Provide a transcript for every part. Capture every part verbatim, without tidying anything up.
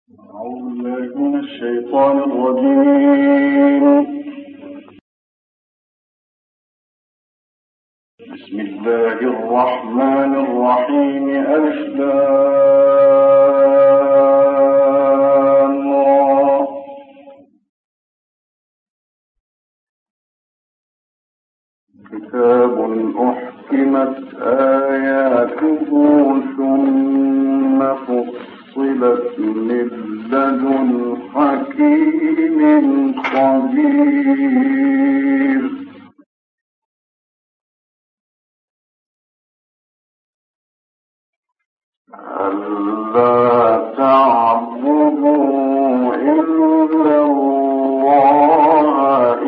أعوذ بالله من الشيطان الرجيم. بسم الله الرحمن الرحيم. ألف لام را. كتاب أحكمت آياته ثم فصلت من لدن حكيم خبير. ألا تعبدوا إلا الله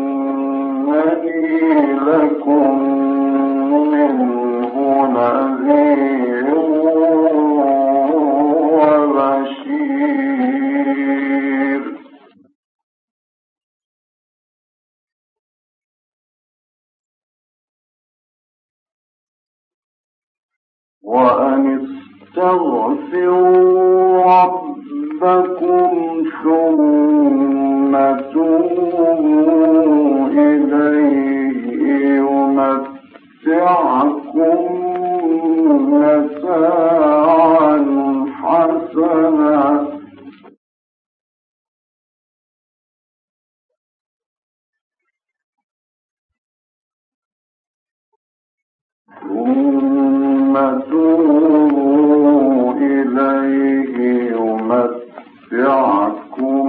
إنني لكم منه نذير وبشير. وأن استغفروا ربكم ثم توبوا إليه يمتعكم متاعا حسنا ثم توبوا إليه يمتعكم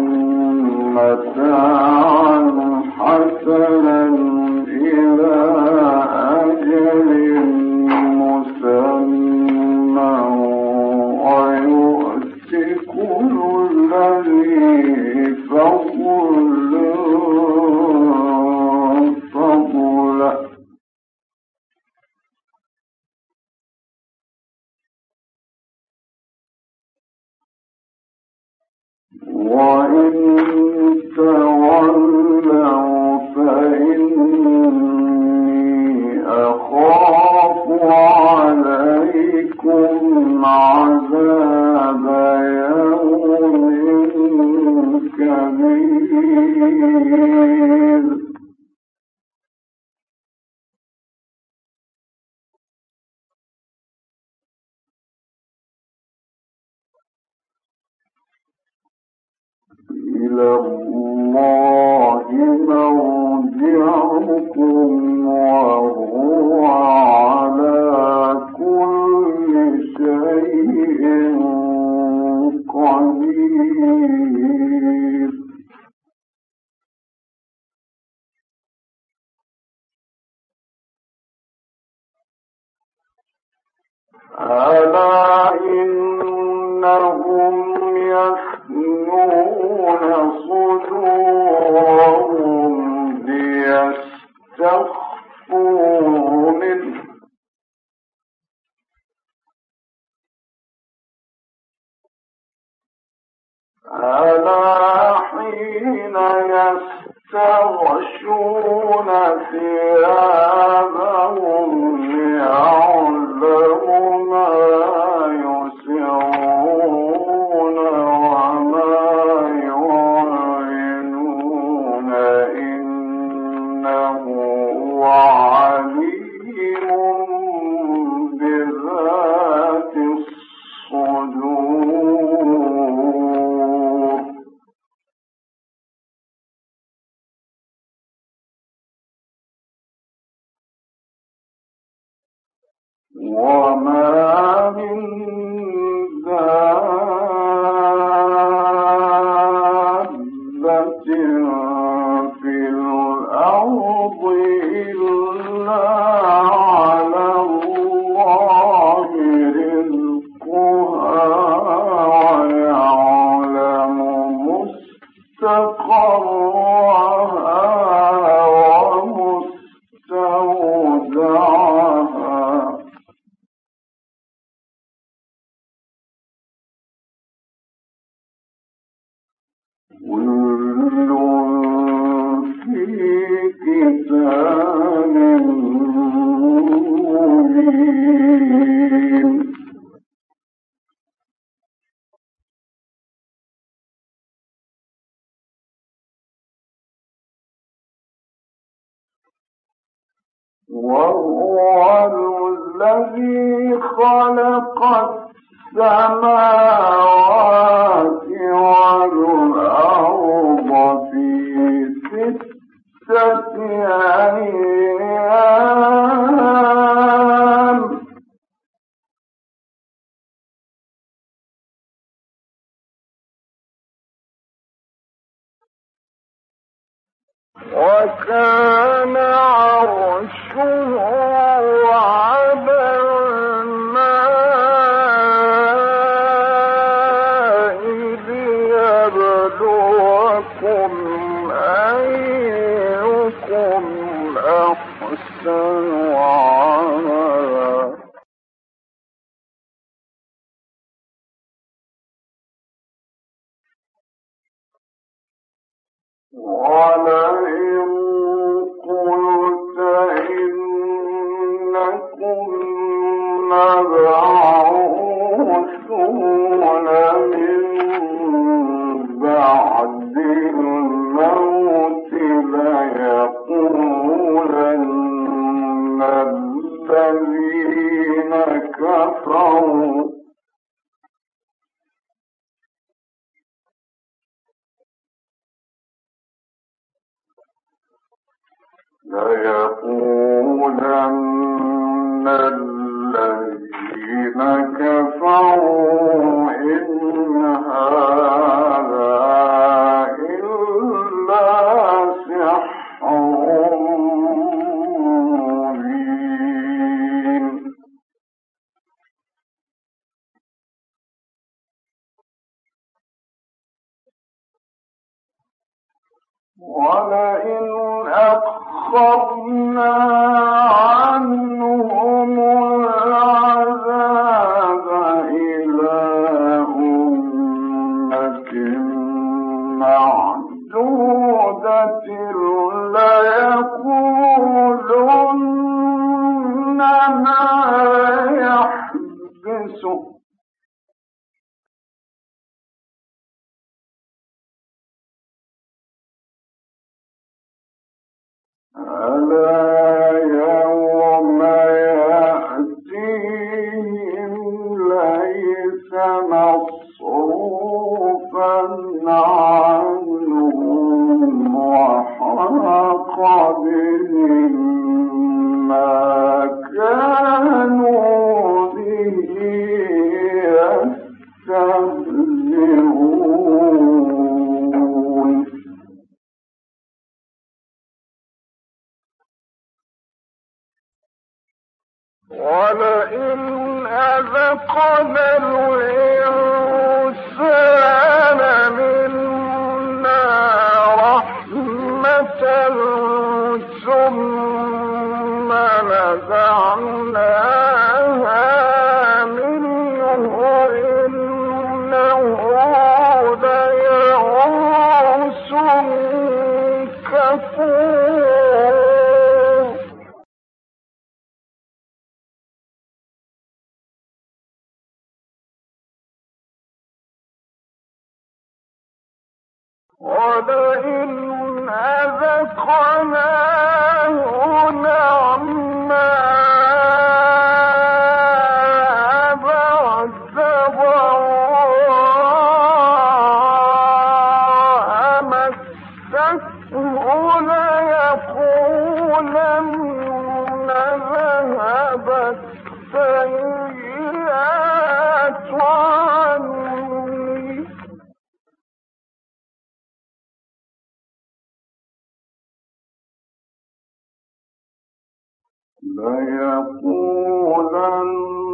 متاعا حسنا إلى أجل مسمى ويؤت كل ذي فضل فضله. وإن تولوا فإني أخاف عليكم عذاب يوم كبير. إلى الله مرجعكم وهو على كل شيء قدير. ألا إنهم يثنون صدورهم ليستخفوا منه ألا حين يستغشون ثيابهم ليعلم ما يسرون وما يعلنون إنه عليم بذات الصدور. وما من دابة في الأرض إلا على الله رزقها ويعلم مستقرها ومستودعها. كل في كتاب مبين. وهو الذي خلق السماوات والأرض في ستة أيام وكان عرشه على الماء ليبلوكم أيكم أحسن عملا ولئن قلت إنكم مبعوثون من بعد الموت ليقولن الذين كفروا ليقولن الذين كفروا إن هذا إلا سحر مبين ولئن أخرنا عنهم العذاب إلى أمة معدودة ليقولن ما يحبسه ألا يوم يأتيهم ليس مصروفا عنهم وحاق بهم ما كانوا به يستهزئون ولئن أذقنا الإنسان منا رحمة ثم نزعناها منه إنه ليئوس كفور ولئن أذقناه نعماء بعد ضراء مسته ليقولن ذهبت السيئات عني ليقولن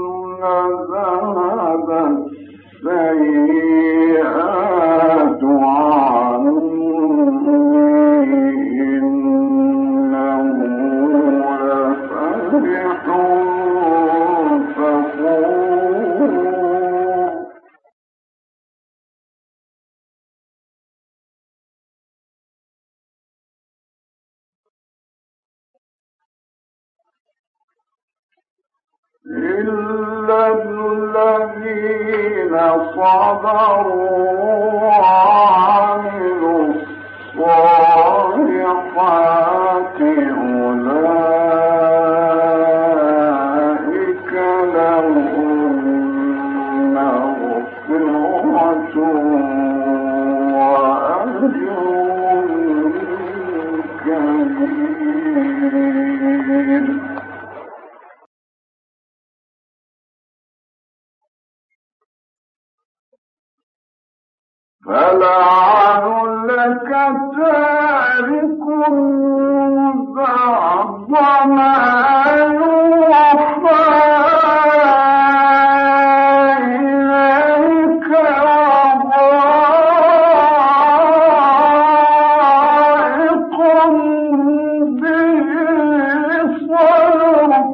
ذهب السيئات عني إنه لفرح فخور إلا الذين صبروا وعملوا الصالحات أولئك فلعلك تارك بعض ما يوحى إليك وضائق به صدرك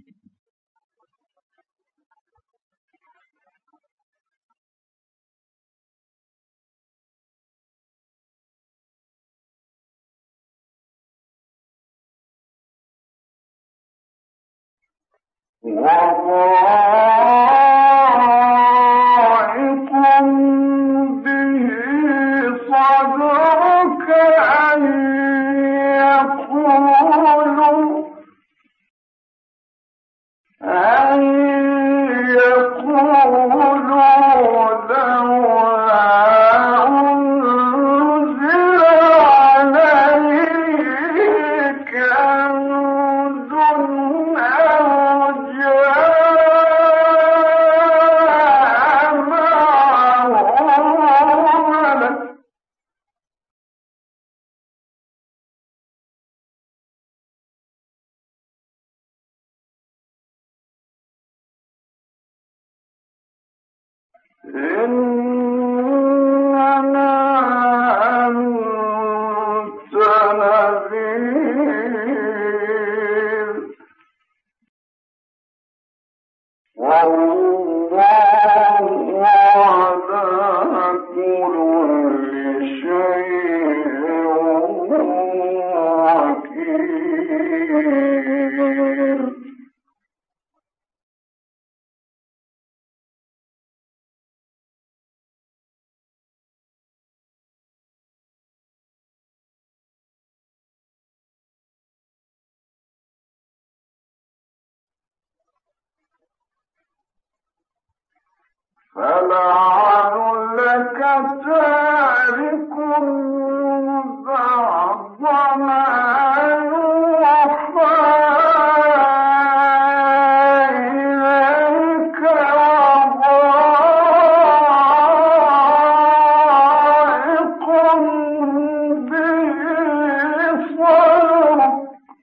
وضائق به صدرك أن يقولوا أن يقولوا لولا أنزل عليه كنز أو جاء معه ملك إنما أنت نذير والله على كل شيء وكيل فلعلك تارك بعض ما يوحى إليك وضائق به صدرك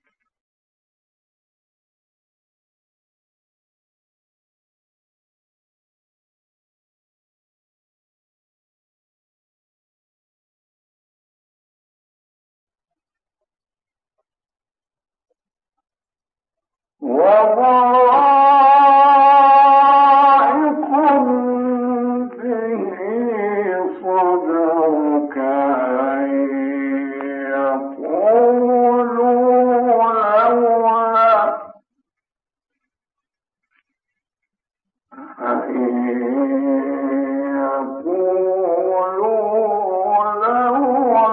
وضائق به صدرك أن يقولوا لولا أن يقولوا لولا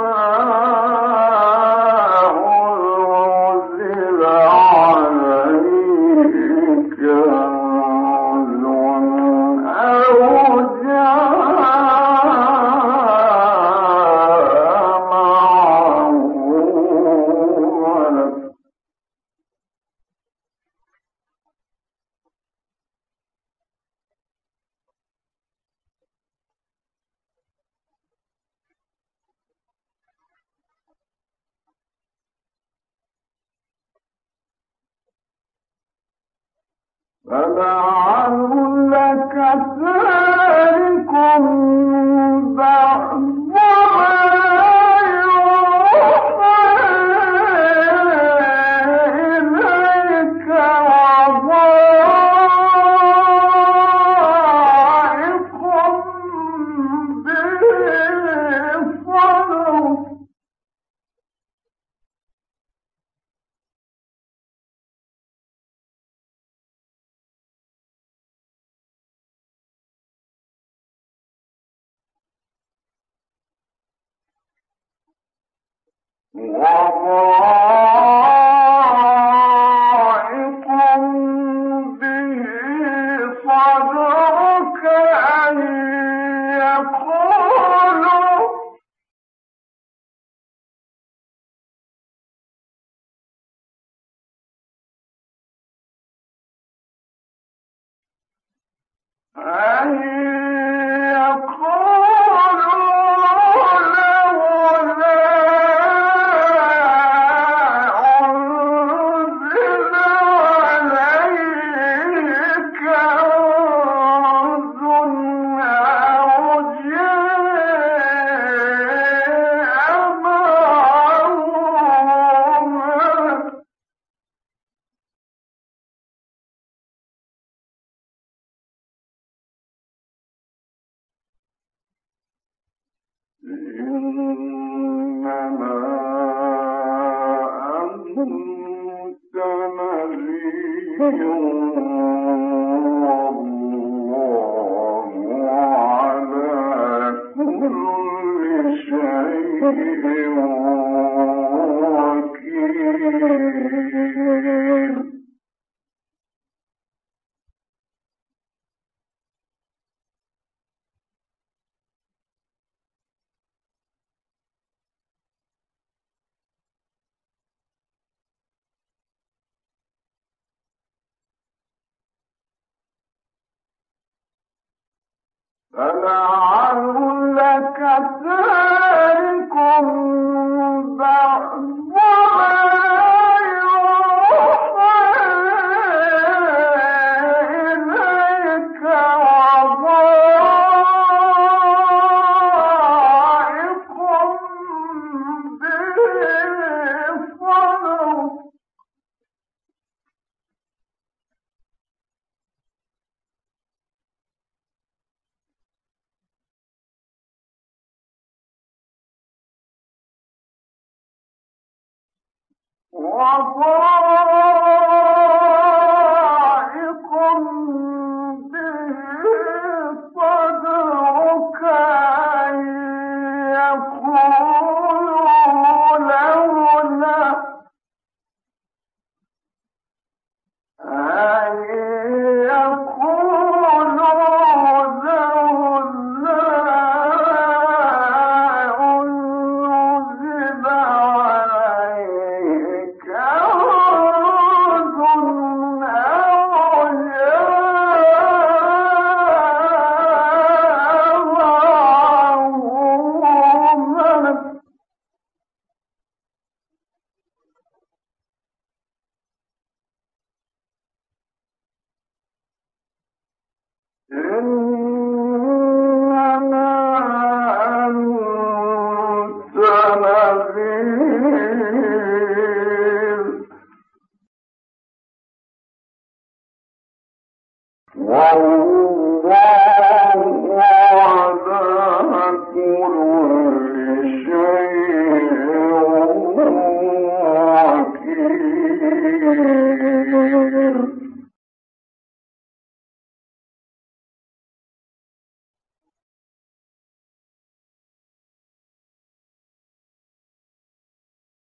أنزل عليه كنز أو جاء معه ملك فلعلك تارك بعض ما يوحى إليك وضائق به صدرك وضائق به صدرك أن يقولوا فلعلك تارك بعض ما يوحى إليك وضائق به صدرك وضائق به صدرك أن يقولوا لولا أن يقولوا لولا أنزل عليك كنز أو جاء معه ملك إنما أنت نذير والله على كل شيء وكيل